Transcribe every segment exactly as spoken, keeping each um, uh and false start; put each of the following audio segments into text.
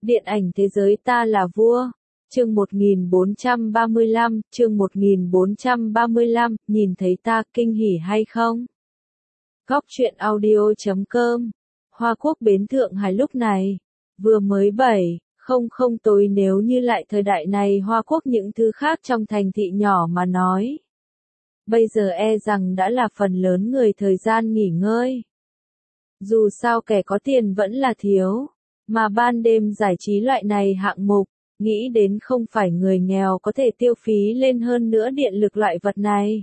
Điện ảnh thế giới ta là vua. Chương một nghìn bốn trăm ba mươi lăm, chương một nghìn bốn trăm ba mươi lăm, nhìn thấy ta kinh hỉ hay không? Góc truyện audio chấm com. Hoa Quốc bến Thượng Hải lúc này vừa mới bảy không không tối, nếu như lại thời đại này Hoa Quốc những thứ khác trong thành thị nhỏ mà nói, bây giờ e rằng đã là phần lớn người thời gian nghỉ ngơi. Dù sao kẻ có tiền vẫn là thiếu, mà ban đêm giải trí loại này hạng mục, nghĩ đến không phải người nghèo có thể tiêu phí lên, hơn nữa điện lực loại vật này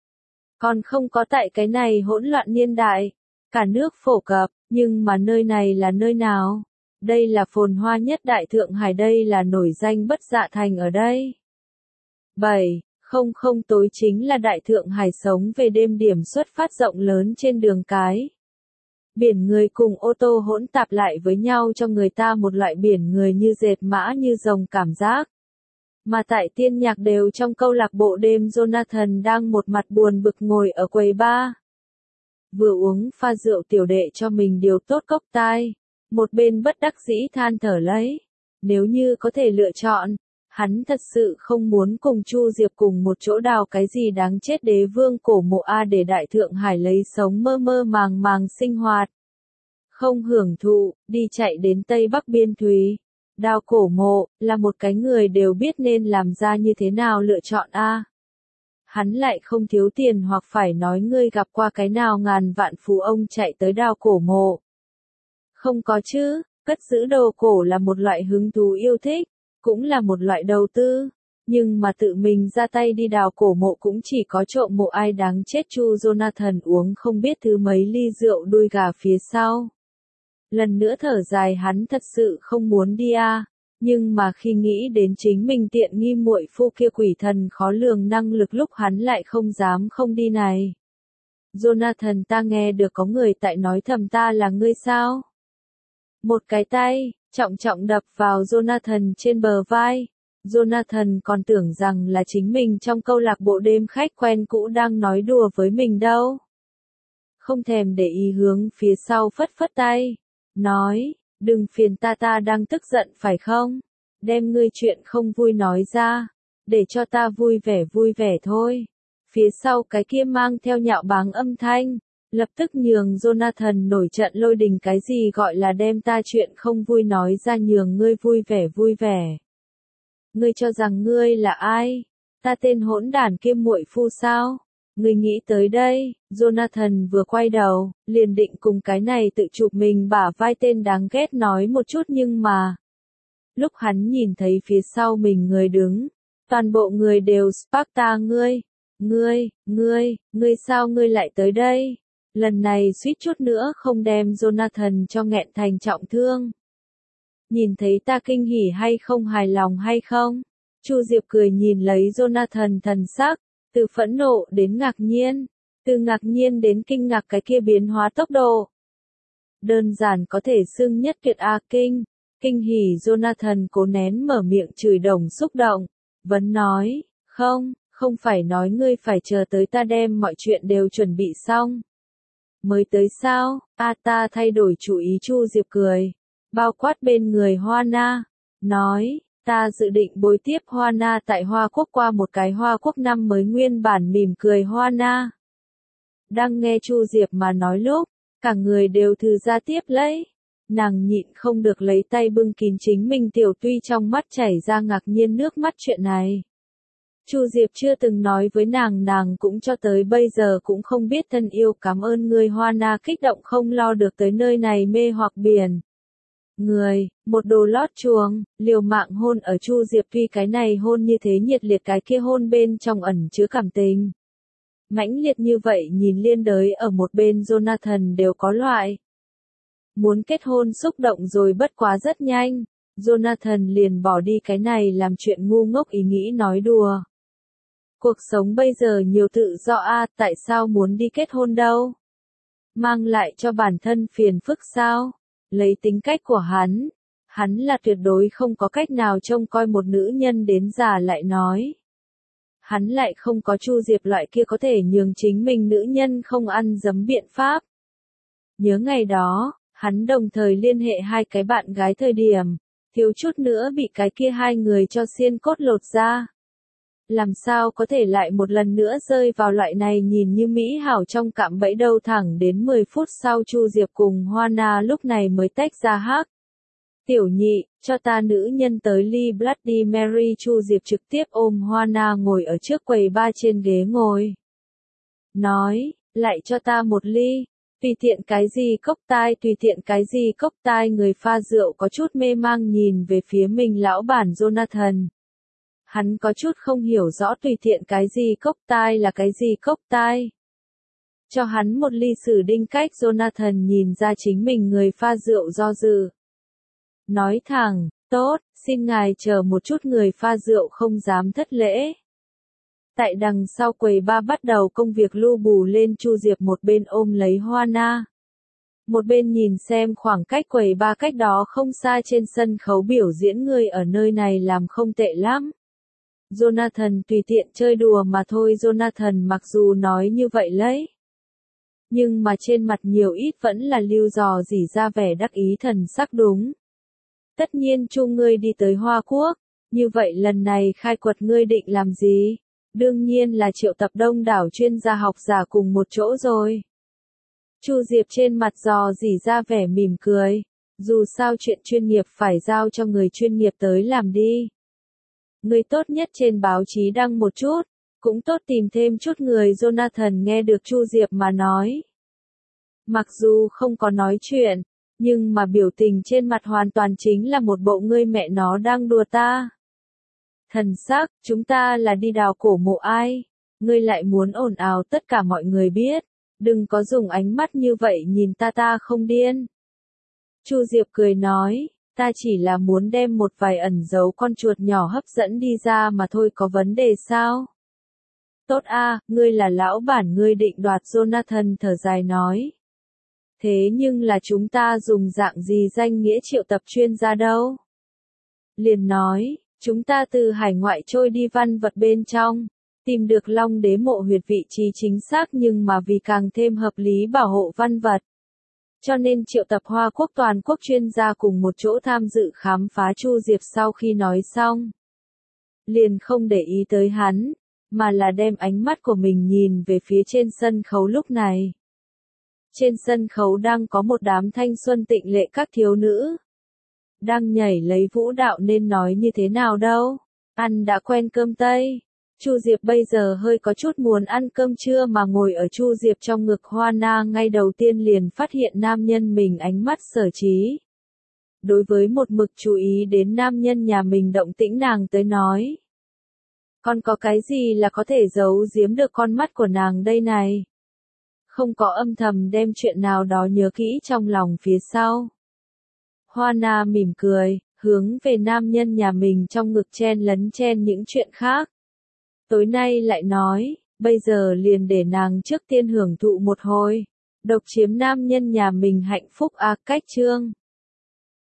còn không có tại cái này hỗn loạn niên đại, cả nước phổ cập, nhưng mà nơi này là nơi nào? Đây là phồn hoa nhất đại Thượng Hải, đây là nổi danh bất dạ thành ở đây. bảy không không tối chính là đại Thượng Hải sống về đêm, điểm xuất phát rộng lớn trên đường cái. Biển người cùng ô tô hỗn tạp lại với nhau cho người ta một loại biển người như dệt mã như rồng cảm giác. Mà tại Tiên Nhạc đều trong câu lạc bộ đêm, Jonathan đang một mặt buồn bực ngồi ở quầy bar. Vừa uống pha rượu tiểu đệ cho mình điều tốt cốc tai, một bên bất đắc dĩ than thở lấy. Nếu như có thể lựa chọn, hắn thật sự không muốn cùng Chu Diệp cùng một chỗ đào cái gì đáng chết đế vương cổ mộ A để đại Thượng Hải lấy sống mơ mơ màng màng sinh hoạt. Không hưởng thụ, đi chạy đến Tây Bắc Biên Thúy. Đào cổ mộ, là một cái người đều biết nên làm ra như thế nào lựa chọn A. Hắn lại không thiếu tiền, hoặc phải nói ngươi gặp qua cái nào ngàn vạn phú ông chạy tới đào cổ mộ? Không có chứ, cất giữ đồ cổ là một loại hứng thú yêu thích, cũng là một loại đầu tư, nhưng mà tự mình ra tay đi đào cổ mộ cũng chỉ có trộm mộ ai đáng chết. Chu Jonathan uống không biết thứ mấy ly rượu đuôi gà phía sau. Lần nữa thở dài, hắn thật sự không muốn đi a, nhưng mà khi nghĩ đến chính mình tiện nghi muội phu kia quỷ thần khó lường năng lực, lúc hắn lại không dám không đi này. Jonathan, ta nghe được có người tại nói thầm ta là ngươi sao? Một cái tay trọng trọng đập vào Jonathan trên bờ vai. Jonathan còn tưởng rằng là chính mình trong câu lạc bộ đêm khách quen cũ đang nói đùa với mình đâu. Không thèm để ý hướng phía sau phất phất tay, nói, đừng phiền ta, ta đang tức giận phải không? Đem ngươi chuyện không vui nói ra, để cho ta vui vẻ vui vẻ thôi. Phía sau cái kia mang theo nhạo báng âm thanh, lập tức nhường Jonathan nổi trận lôi đình. Cái gì gọi là đem ta chuyện không vui nói ra, nhường ngươi vui vẻ vui vẻ? Ngươi cho rằng ngươi là ai? Ta tên hỗn đản kia muội phu sao? Ngươi nghĩ tới đây? Jonathan vừa quay đầu, liền định cùng cái này tự chụp mình bả vai tên đáng ghét nói một chút, nhưng mà lúc hắn nhìn thấy phía sau mình người đứng, toàn bộ người đều Sparta. Ngươi, ngươi, ngươi, ngươi sao ngươi lại tới đây? Lần này suýt chút nữa không đem Jonathan cho nghẹn thành trọng thương. Nhìn thấy ta kinh hỉ hay không, hài lòng hay không? Chu Diệp cười nhìn lấy Jonathan, thần sắc từ phẫn nộ đến ngạc nhiên, từ ngạc nhiên đến kinh ngạc, cái kia biến hóa tốc độ đơn giản có thể xưng nhất tuyệt a. Kinh, kinh hỉ. Jonathan cố nén mở miệng chửi đồng xúc động, vẫn nói, không, không phải nói ngươi phải chờ tới ta đem mọi chuyện đều chuẩn bị xong mới tới sao? A, ta thay đổi chủ ý. Chu Diệp cười, bao quát bên người Hoa Na, nói, ta dự định bồi tiếp Hoa Na tại Hoa Quốc qua một cái Hoa Quốc năm mới. Nguyên bản mỉm cười Hoa Na đang nghe Chu Diệp mà nói lúc, cả người đều thư ra tiếp lấy. Nàng nhịn không được lấy tay bưng kín chính mình tiểu, tuy trong mắt chảy ra ngạc nhiên nước mắt. Chuyện này Chu Diệp chưa từng nói với nàng, nàng cũng cho tới bây giờ cũng không biết. Thân yêu, cảm ơn ngươi. Hoa Na kích động không lo được tới nơi này mê hoặc biển người, một đồ lót chuồng, liều mạng hôn ở Chu Diệp. Tuy cái này hôn như thế nhiệt liệt, cái kia hôn bên trong ẩn chứa cảm tình mãnh liệt như vậy, nhìn liên đới ở một bên Jonathan đều có loại muốn kết hôn xúc động rồi. Bất quá rất nhanh, Jonathan liền bỏ đi cái này làm chuyện ngu ngốc ý nghĩ nói đùa. Cuộc sống bây giờ nhiều tự do a, tại sao muốn đi kết hôn đâu? Mang lại cho bản thân phiền phức sao? Lấy tính cách của hắn, hắn là tuyệt đối không có cách nào trông coi một nữ nhân đến già. Lại nói, hắn lại không có Chu Diệp loại kia có thể nhường chính mình nữ nhân không ăn dấm biện pháp. Nhớ ngày đó, hắn đồng thời liên hệ hai cái bạn gái thời điểm, thiếu chút nữa bị cái kia hai người cho xiên cốt lột ra. Làm sao có thể lại một lần nữa rơi vào loại này nhìn như mỹ hảo trong cạm bẫy đâu. Thẳng đến mười phút sau Chu Diệp cùng Hoa Na lúc này mới tách ra hắc. Tiểu nhị, cho ta nữ nhân tới ly Bloody Mary. Chu Diệp trực tiếp ôm Hoa Na ngồi ở trước quầy bar trên ghế ngồi. Nói, lại cho ta một ly. Tùy tiện cái gì cốc tai, tùy tiện cái gì cốc tai. Người pha rượu có chút mê mang nhìn về phía mình lão bản Jonathan. Hắn có chút không hiểu rõ tùy tiện cái gì cốc tai là cái gì cốc tai. Cho hắn một ly sử đinh cách. Jonathan nhìn ra chính mình người pha rượu do dự. Nói thẳng, tốt, xin ngài chờ một chút. Người pha rượu không dám thất lễ. Tại đằng sau quầy bar bắt đầu công việc lu bù lên. Chu Diệp một bên ôm lấy Hoa Na, một bên nhìn xem khoảng cách quầy bar cách đó không xa trên sân khấu biểu diễn. Người ở nơi này làm không tệ lắm. Jonathan tùy tiện chơi đùa mà thôi. Jonathan mặc dù nói như vậy lấy, nhưng mà trên mặt nhiều ít vẫn là lưu dò dỉ ra vẻ đắc ý thần sắc. Đúng. Tất nhiên Chu ngươi đi tới Hoa Quốc, như vậy lần này khai quật ngươi định làm gì? Đương nhiên là triệu tập đông đảo chuyên gia học giả cùng một chỗ rồi. Chu Diệp trên mặt dò dỉ ra vẻ mỉm cười. Dù sao chuyện chuyên nghiệp phải giao cho người chuyên nghiệp tới làm đi. Người tốt nhất trên báo chí đăng một chút, cũng tốt tìm thêm chút người. Jonathan nghe được Chu Diệp mà nói. Mặc dù không có nói chuyện, nhưng mà biểu tình trên mặt hoàn toàn chính là một bộ ngươi mẹ nó đang đùa ta. Thần sắc, chúng ta là đi đào cổ mộ ai? Ngươi lại muốn ồn ào tất cả mọi người biết. Đừng có dùng ánh mắt như vậy nhìn ta. Ta không điên. Chu Diệp cười nói, ta chỉ là muốn đem một vài ẩn dấu con chuột nhỏ hấp dẫn đi ra mà thôi. Có vấn đề sao? Tốt a, ngươi là lão bản ngươi định đoạt. Jonathan thở dài nói. Thế nhưng là chúng ta dùng dạng gì danh nghĩa triệu tập chuyên gia đâu? Liền nói, chúng ta từ hải ngoại trôi đi văn vật bên trong, tìm được Long Đế mộ huyệt vị trí chính xác, nhưng mà vì càng thêm hợp lý bảo hộ văn vật, cho nên triệu tập Hoa Quốc toàn quốc chuyên gia cùng một chỗ tham dự khám phá. Chu Diệp sau khi nói xong, liền không để ý tới hắn, mà là đem ánh mắt của mình nhìn về phía trên sân khấu lúc này. Trên sân khấu đang có một đám thanh xuân tịnh lệ các thiếu nữ. Đang nhảy lấy vũ đạo nên nói như thế nào đâu. Ăn đã quen cơm Tây. Chu Diệp bây giờ hơi có chút muốn ăn cơm trưa mà ngồi ở Chu Diệp trong ngực Hoa Na ngay đầu tiên liền phát hiện nam nhân mình ánh mắt sở trí. Đối với một mực chú ý đến nam nhân nhà mình động tĩnh nàng tới nói. Còn có cái gì là có thể giấu giếm được con mắt của nàng đây này? Không có âm thầm đem chuyện nào đó nhớ kỹ trong lòng phía sau. Hoa Na mỉm cười, hướng về nam nhân nhà mình trong ngực chen lấn chen những chuyện khác. Tối nay lại nói, bây giờ liền để nàng trước tiên hưởng thụ một hồi. Độc chiếm nam nhân nhà mình hạnh phúc a. Cách chương